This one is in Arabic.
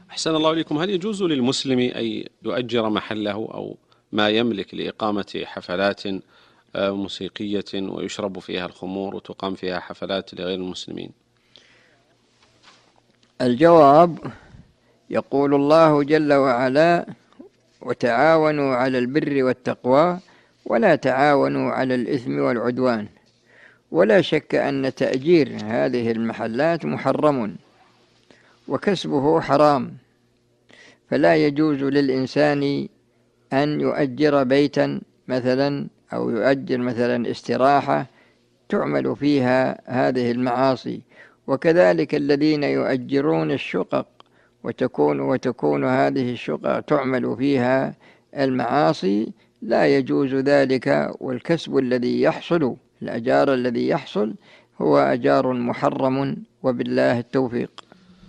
أحسن الله إليكم. هل يجوز للمسلم أن يؤجر محله أو ما يملك لإقامة حفلات موسيقية ويشرب فيها الخمور وتقام فيها حفلات لغير المسلمين؟ الجواب: يقول الله جل وعلا: وتعاونوا على البر والتقوى ولا تعاونوا على الإثم والعدوان. ولا شك أن تأجير هذه المحلات محرم وكسبه حرام، فلا يجوز للإنسان أن يؤجر بيتا مثلا أو يؤجر مثلا استراحة تعمل فيها هذه المعاصي. وكذلك الذين يؤجرون الشقق وتكون هذه الشقق تعمل فيها المعاصي، لا يجوز ذلك. والكسب الذي يحصل، الأجار الذي يحصل، هو أجار محرم، وبالله التوفيق.